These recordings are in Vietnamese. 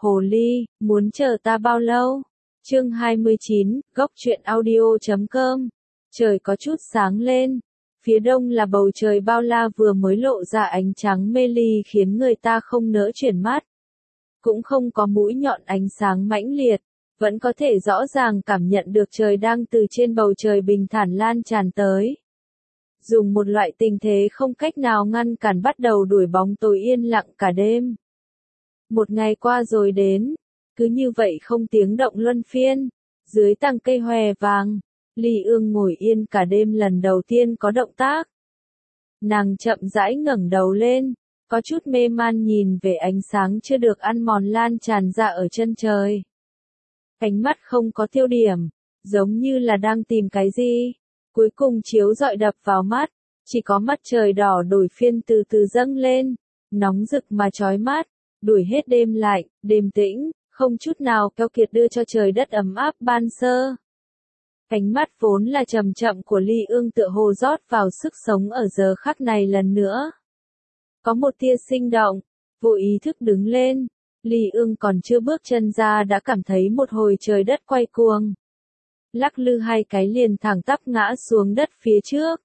Hồ ly, muốn chờ ta bao lâu? Chương 29, goctruyện audio.com. Trời có chút sáng lên. Phía đông là bầu trời bao la vừa mới lộ ra ánh trắng mê ly khiến người ta không nỡ chuyển mắt. Cũng không có mũi nhọn ánh sáng mãnh liệt, vẫn có thể rõ ràng cảm nhận được trời đang từ trên bầu trời bình thản lan tràn tới. Dùng một loại tình thế không cách nào ngăn cản bắt đầu đuổi bóng tối yên lặng cả đêm. Một ngày qua rồi đến, cứ như vậy không tiếng động luân phiên, dưới tàng cây hòe vàng, Ly Ương ngồi yên cả đêm lần đầu tiên có động tác. Nàng chậm rãi ngẩng đầu lên, có chút mê man nhìn về ánh sáng chưa được ăn mòn lan tràn ra ở chân trời. Ánh mắt không có tiêu điểm, giống như là đang tìm cái gì. Cuối cùng chiếu rọi đập vào mắt, chỉ có mặt trời đỏ đổi phiên từ từ dâng lên, nóng rực mà chói mắt, đuổi hết đêm lạnh, đêm tĩnh, không chút nào keo kiệt đưa cho trời đất ấm áp ban sơ. Ánh mắt vốn là chậm chậm của Ly Ương tựa hồ rót vào sức sống ở giờ khắc này lần nữa. Có một tia sinh động, vô ý thức đứng lên, Ly Ương còn chưa bước chân ra đã cảm thấy một hồi trời đất quay cuồng. Lắc lư hai cái liền thẳng tắp ngã xuống đất phía trước.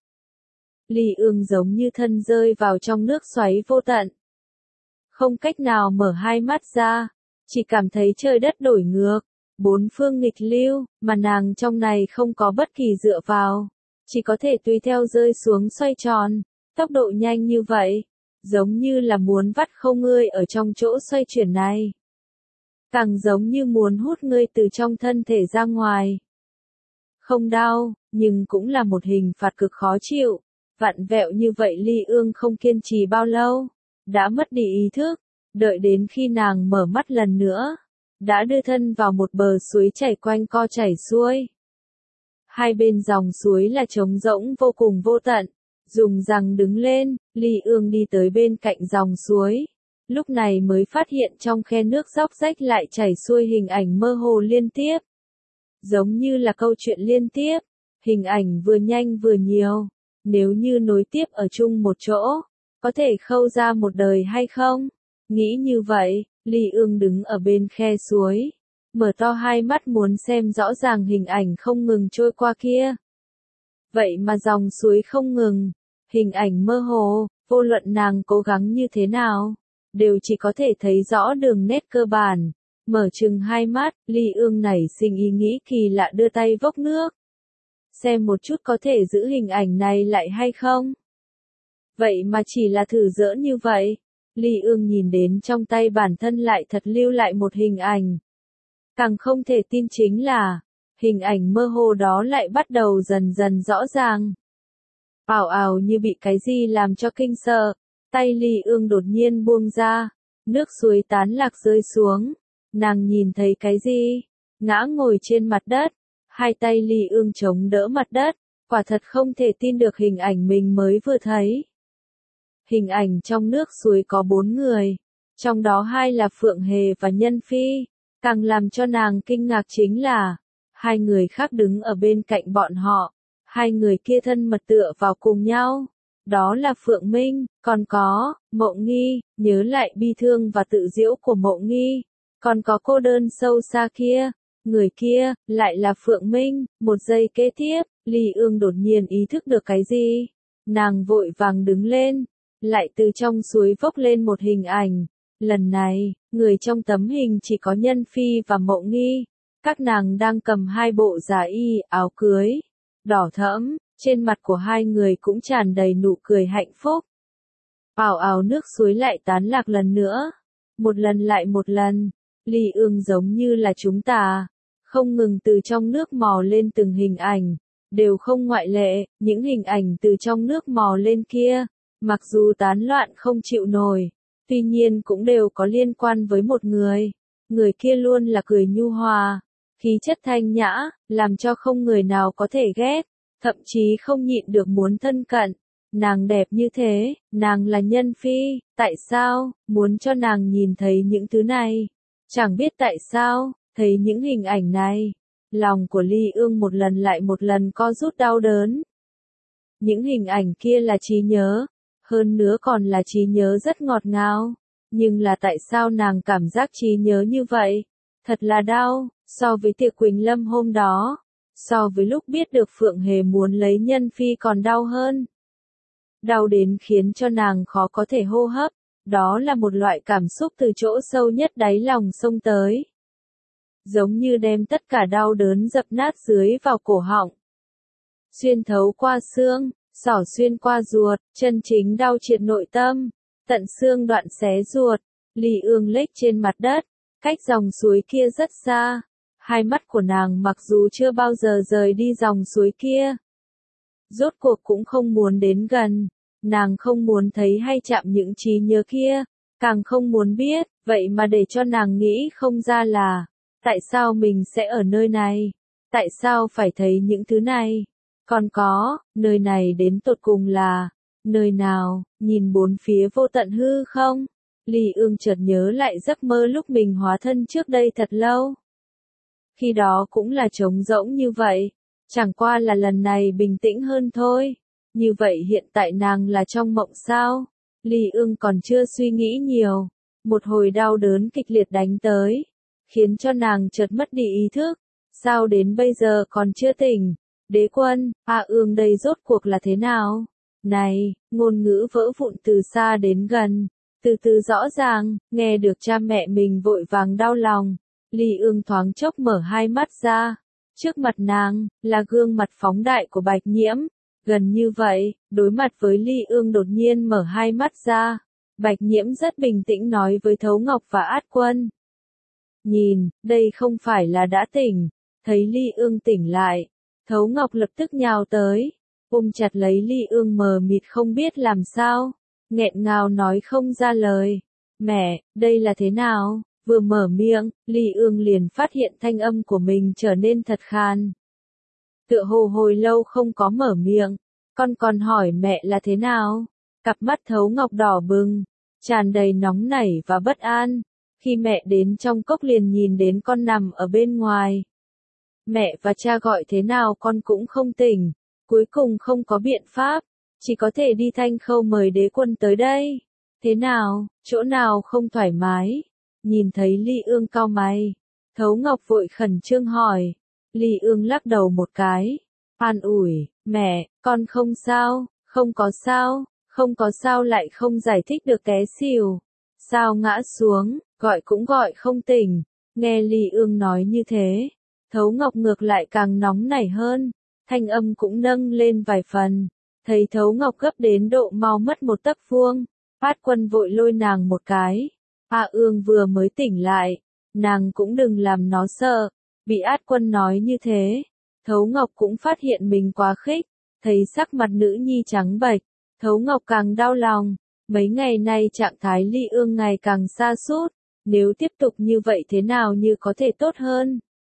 Ly Ương giống như thân rơi vào trong nước xoáy vô tận. Không cách nào mở hai mắt ra, chỉ cảm thấy trời đất đổi ngược, bốn phương nghịch lưu, mà nàng trong này không có bất kỳ dựa vào, chỉ có thể tùy theo rơi xuống xoay tròn, tốc độ nhanh như vậy, giống như là muốn vắt không ngươi ở trong chỗ xoay chuyển này. Càng giống như muốn hút ngươi từ trong thân thể ra ngoài. Không đau, nhưng cũng là một hình phạt cực khó chịu, vặn vẹo như vậy Ly Ương không kiên trì bao lâu, đã mất đi ý thức, đợi đến khi nàng mở mắt lần nữa, đã đưa thân vào một bờ suối chảy quanh co chảy xuôi. Hai bên dòng suối là trống rỗng vô cùng vô tận, dùng rằng đứng lên, Ly Ương đi tới bên cạnh dòng suối, lúc này mới phát hiện trong khe nước róc rách lại chảy xuôi hình ảnh mơ hồ liên tiếp. Giống như là câu chuyện liên tiếp, hình ảnh vừa nhanh vừa nhiều, nếu như nối tiếp ở chung một chỗ, có thể khâu ra một đời hay không? Nghĩ như vậy, Ly Ương đứng ở bên khe suối, mở to hai mắt muốn xem rõ ràng hình ảnh không ngừng trôi qua kia. Vậy mà dòng suối không ngừng, hình ảnh mơ hồ, vô luận nàng cố gắng như thế nào, đều chỉ có thể thấy rõ đường nét cơ bản. Mở chừng hai mắt, Ly Ương nảy sinh ý nghĩ kỳ lạ đưa tay vốc nước. Xem một chút có thể giữ hình ảnh này lại hay không? Vậy mà chỉ là thử giỡn như vậy. Ly Ương nhìn đến trong tay bản thân lại thật lưu lại một hình ảnh. Càng không thể tin chính là, hình ảnh mơ hồ đó lại bắt đầu dần dần rõ ràng. Ào ào như bị cái gì làm cho kinh sợ, tay Ly Ương đột nhiên buông ra, nước suối tán lạc rơi xuống. Nàng nhìn thấy cái gì? Ngã ngồi trên mặt đất, hai tay Ly Ương chống đỡ mặt đất, quả thật không thể tin được hình ảnh mình mới vừa thấy. Hình ảnh trong nước suối có 4 người, trong đó 2 là Phượng Hề và Nhân Phi, càng làm cho nàng kinh ngạc chính là, 2 người khác đứng ở bên cạnh bọn họ, 2 người kia thân mật tựa vào cùng nhau. Đó là Phượng Minh, còn có, Mộ Nghi, nhớ lại bi thương và tự giễu của Mộ Nghi. Còn có cô đơn sâu xa kia, người kia, lại là Phượng Minh. Một giây kế tiếp, Ly Ương đột nhiên ý thức được cái gì. Nàng vội vàng đứng lên, lại từ trong suối vốc lên một hình ảnh. Lần này, người trong tấm hình chỉ có Nhân Phi và Mộ Nghi. Các nàng đang cầm 2 bộ giả y, áo cưới, đỏ thẫm, trên mặt của 2 người cũng tràn đầy nụ cười hạnh phúc. Ào ào nước suối lại tán lạc lần nữa, một lần lại một lần. Ly Ương giống như là chúng ta, không ngừng từ trong nước mò lên từng hình ảnh, đều không ngoại lệ, những hình ảnh từ trong nước mò lên kia, mặc dù tán loạn không chịu nổi, tuy nhiên cũng đều có liên quan với một người. Người kia luôn là cười nhu hòa, khí chất thanh nhã, làm cho không người nào có thể ghét, thậm chí không nhịn được muốn thân cận. Nàng đẹp như thế, nàng là Nhân Phi, tại sao, muốn cho nàng nhìn thấy những thứ này? Chẳng biết tại sao, thấy những hình ảnh này, lòng của Ly Ương một lần lại một lần co rút đau đớn. Những hình ảnh kia là trí nhớ, hơn nữa còn là trí nhớ rất ngọt ngào, Nhưng là tại sao nàng cảm giác trí nhớ như vậy? Thật là đau, so với tiệc Quỳnh Lâm hôm đó, so với lúc biết được Phượng Hề muốn lấy Nhân Phi còn đau hơn. Đau đến khiến cho nàng khó có thể hô hấp, đó là một loại cảm xúc từ chỗ sâu nhất đáy lòng xông tới. Giống như đem tất cả đau đớn dập nát dưới vào cổ họng. Xuyên thấu qua xương, xỏ xuyên qua ruột, chân chính đau triệt nội tâm, tận xương đoạn xé ruột. Ly Ương lết trên mặt đất, cách dòng suối kia rất xa. Hai mắt của nàng mặc dù chưa bao giờ rời đi dòng suối kia, rốt cuộc cũng không muốn đến gần. Nàng không muốn thấy hay chạm những trí nhớ kia, càng không muốn biết, vậy mà để cho nàng nghĩ không ra là, tại sao mình sẽ ở nơi này? Tại sao phải thấy những thứ này? Còn có, nơi này đến tột cùng là, nơi nào, nhìn bốn phía vô tận hư không? Ly Ương chợt nhớ lại giấc mơ lúc mình hóa thân trước đây thật lâu. Khi đó cũng là trống rỗng như vậy, chẳng qua là lần này bình tĩnh hơn thôi. Như vậy hiện tại nàng là trong mộng sao? Ly Ương còn chưa suy nghĩ nhiều. Một hồi đau đớn kịch liệt đánh tới, khiến cho nàng chợt mất đi ý thức. Sao đến bây giờ còn chưa tỉnh? Đế quân, A Ương đây rốt cuộc là thế nào? Này, ngôn ngữ vỡ vụn từ xa đến gần, từ từ rõ ràng, nghe được cha mẹ mình vội vàng đau lòng. Ly Ương thoáng chốc mở hai mắt ra. Trước mặt nàng, là gương mặt phóng đại của Bạch Nhiễm. Gần như vậy, đối mặt với Ly Ương đột nhiên mở hai mắt ra. Bạch Nhiễm rất bình tĩnh nói với Thấu Ngọc và Át Quân. Nhìn, đây không phải là đã tỉnh. Thấy Ly Ương tỉnh lại, Thấu Ngọc lập tức nhào tới, ôm chặt lấy Ly Ương mờ mịt không biết làm sao, nghẹn ngào nói không ra lời. Mẹ, đây là thế nào? Vừa mở miệng, Ly Ương liền phát hiện thanh âm của mình trở nên thật khàn. Tựa hồ hồi lâu không có mở miệng, con còn hỏi mẹ là thế nào? Cặp mắt Thấu Ngọc đỏ bừng, tràn đầy nóng nảy và bất an. Khi mẹ đến trong cốc liền nhìn đến con nằm ở bên ngoài. Mẹ và cha gọi thế nào con cũng không tỉnh, cuối cùng không có biện pháp, chỉ có thể đi Thanh Khâu mời đế quân tới đây. Thế nào, chỗ nào không thoải mái? Nhìn thấy Ly Ương cau mày, Thấu Ngọc vội khẩn trương hỏi. Ly Ương lắc đầu một cái, an ủi, mẹ, con không sao, không có sao, không có sao lại không giải thích được té xỉu. Sao ngã xuống, gọi cũng gọi không tỉnh. Nghe Ly Ương nói như thế, Thấu Ngọc ngược lại càng nóng nảy hơn, thanh âm cũng nâng lên vài phần. Thấy Thấu Ngọc gấp đến độ mau mất một tấc vuông, Át Quân vội lôi nàng một cái. A Ương vừa mới tỉnh lại, nàng cũng đừng làm nó sợ. Bị Át Quân nói như thế, Thấu Ngọc cũng phát hiện mình quá khích, thấy sắc mặt nữ nhi trắng bệch, Thấu Ngọc càng đau lòng. Mấy ngày nay trạng thái Ly Ương ngày càng sa sút, nếu tiếp tục như vậy thế nào như có thể tốt hơn.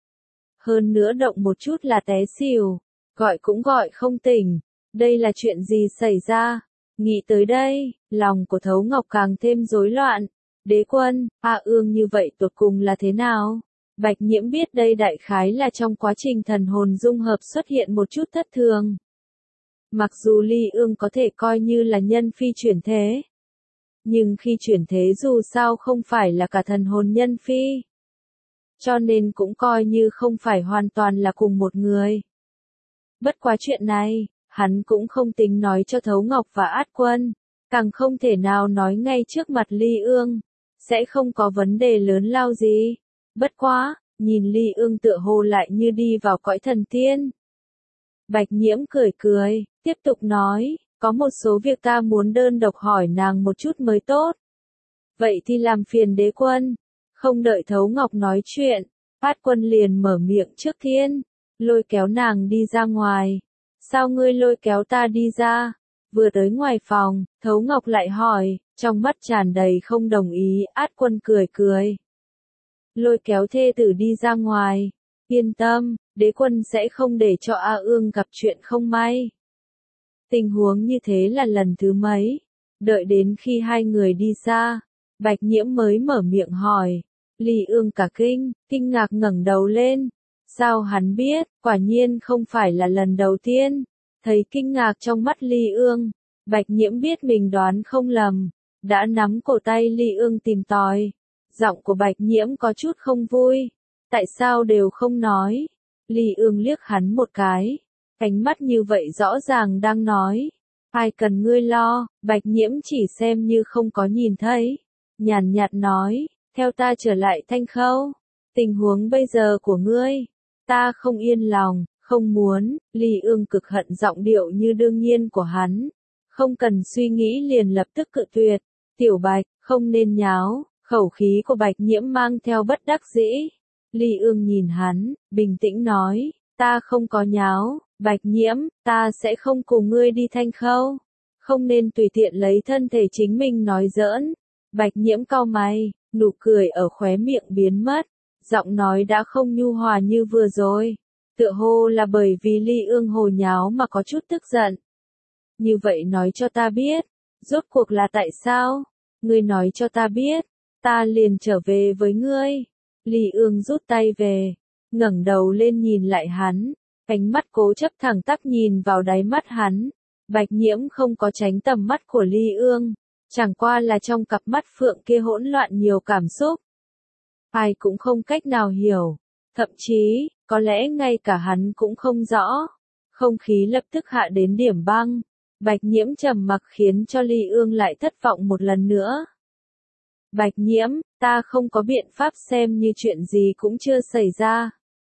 Hơn nữa động một chút là té xỉu, gọi cũng gọi không tỉnh, đây là chuyện gì xảy ra? Nghĩ tới đây, lòng của Thấu Ngọc càng thêm rối loạn. Đế quân, A Ương như vậy tột cùng là thế nào? Bạch Nhiễm biết đây đại khái là trong quá trình thần hồn dung hợp xuất hiện một chút thất thường. Mặc dù Ly Ương có thể coi như là nhân phi chuyển thế, nhưng khi chuyển thế dù sao không phải là cả thần hồn nhân phi, cho nên cũng coi như không phải hoàn toàn là cùng một người. Bất quá chuyện này, hắn cũng không tính nói cho Thấu Ngọc và Át Quân, càng không thể nào nói ngay trước mặt Ly Ương, sẽ không có vấn đề lớn lao gì. Bất quá, nhìn Ly Ương tựa hồ lại như đi vào cõi thần tiên. Bạch Nhiễm cười cười, tiếp tục nói, có một số việc ta muốn đơn độc hỏi nàng một chút mới tốt. Vậy thì làm phiền đế quân. Không đợi Thấu Ngọc nói chuyện, Át Quân liền mở miệng trước tiên, lôi kéo nàng đi ra ngoài. Sao ngươi lôi kéo ta đi ra? Vừa tới ngoài phòng, Thấu Ngọc lại hỏi, trong mắt tràn đầy không đồng ý. Át Quân cười cười. Lôi kéo thê tử đi ra ngoài. Yên tâm, đế quân sẽ không để cho A Ương gặp chuyện không may. Tình huống như thế là lần thứ mấy? Đợi đến khi hai người đi xa, Bạch Nhiễm mới mở miệng hỏi. Ly Ương cả kinh ngạc ngẩng đầu lên. Sao hắn biết? Quả nhiên không phải là lần đầu tiên. Thấy kinh ngạc trong mắt Ly Ương, Bạch Nhiễm biết mình đoán không lầm. đã nắm cổ tay Ly Ương tìm tòi. Giọng của Bạch Nhiễm có chút không vui. Tại sao đều không nói? Ly Ương liếc hắn một cái. Ánh mắt như vậy rõ ràng đang nói. Ai cần ngươi lo, Bạch Nhiễm chỉ xem như không có nhìn thấy. Nhàn nhạt nói, theo ta trở lại Thanh Khâu. Tình huống bây giờ của ngươi, ta không yên lòng, không muốn. Ly Ương cực hận giọng điệu như đương nhiên của hắn. Không cần suy nghĩ liền lập tức cự tuyệt. Tiểu Bạch, không nên nháo. Khẩu khí của Bạch Nhiễm mang theo bất đắc dĩ. Ly Ương nhìn hắn, bình tĩnh nói, ta không có nháo, Bạch Nhiễm, ta sẽ không cùng ngươi đi Thanh Khâu. Không nên tùy tiện lấy thân thể chính mình nói giỡn. Bạch Nhiễm cau mày, nụ cười ở khóe miệng biến mất. Giọng nói đã không nhu hòa như vừa rồi. Tựa hồ là bởi vì Ly Ương hồ nháo mà có chút tức giận. Như vậy nói cho ta biết, rốt cuộc là tại sao? Ngươi nói cho ta biết, ta liền trở về với ngươi. Ly Ương rút tay về, ngẩng đầu lên nhìn lại hắn, ánh mắt cố chấp thẳng tắp nhìn vào đáy mắt hắn. Bạch Nhiễm không có tránh tầm mắt của Ly Ương, chẳng qua là trong cặp mắt phượng kia hỗn loạn nhiều cảm xúc. Ai cũng không cách nào hiểu, thậm chí, có lẽ ngay cả hắn cũng không rõ. Không khí lập tức hạ đến điểm băng, Bạch Nhiễm trầm mặc khiến cho Ly Ương lại thất vọng một lần nữa. Bạch Nhiễm, ta không có biện pháp xem như chuyện gì cũng chưa xảy ra.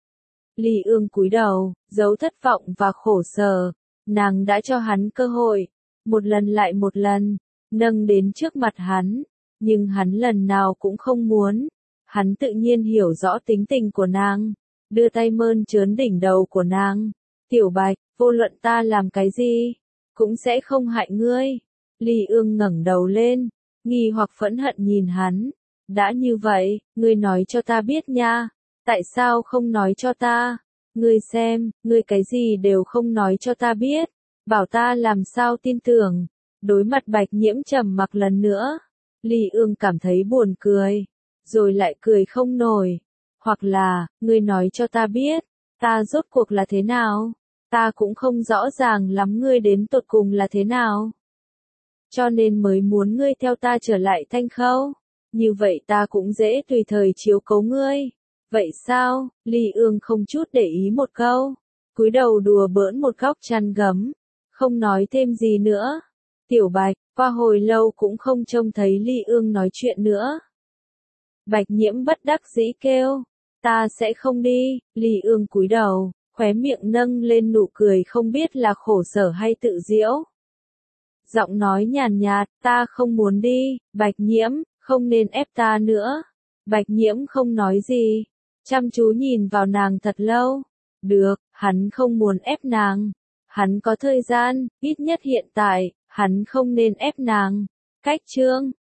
Ly Ương cúi đầu, giấu thất vọng và khổ sở. Nàng đã cho hắn cơ hội, một lần lại một lần, nâng đến trước mặt hắn, nhưng hắn lần nào cũng không muốn. Hắn tự nhiên hiểu rõ tính tình của nàng, đưa tay mơn trớn đỉnh đầu của nàng. Tiểu Bạch, vô luận ta làm cái gì, cũng sẽ không hại ngươi. Ly Ương ngẩng đầu lên, nghi hoặc phẫn hận nhìn hắn. Đã như vậy, ngươi nói cho ta biết nha. Tại sao không nói cho ta? Ngươi xem, ngươi cái gì đều không nói cho ta biết. Bảo ta làm sao tin tưởng. Đối mặt Bạch Nhiễm trầm mặc lần nữa. Ly Ương cảm thấy buồn cười. Rồi lại cười không nổi. Hoặc là, ngươi nói cho ta biết. Ta rốt cuộc là thế nào? Ta cũng không rõ ràng lắm ngươi đến tột cùng là thế nào. Cho nên mới muốn ngươi theo ta trở lại Thanh Khâu. Như vậy ta cũng dễ tùy thời chiếu cố ngươi. Vậy sao? Ly Ương không chút để ý một câu. Cúi đầu đùa bỡn một góc chăn gấm. Không nói thêm gì nữa. Tiểu Bạch, qua hồi lâu cũng không trông thấy Ly Ương nói chuyện nữa. Bạch Nhiễm bất đắc dĩ kêu. Ta sẽ không đi. Ly Ương cúi đầu, khóe miệng nâng lên nụ cười không biết là khổ sở hay tự giễu. Giọng nói nhàn nhạt, ta không muốn đi. Bạch Nhiễm, không nên ép ta nữa. Bạch Nhiễm không nói gì, chăm chú nhìn vào nàng thật lâu. Được, hắn không muốn ép nàng. Hắn có thời gian, ít nhất hiện tại, hắn không nên ép nàng. Cách chương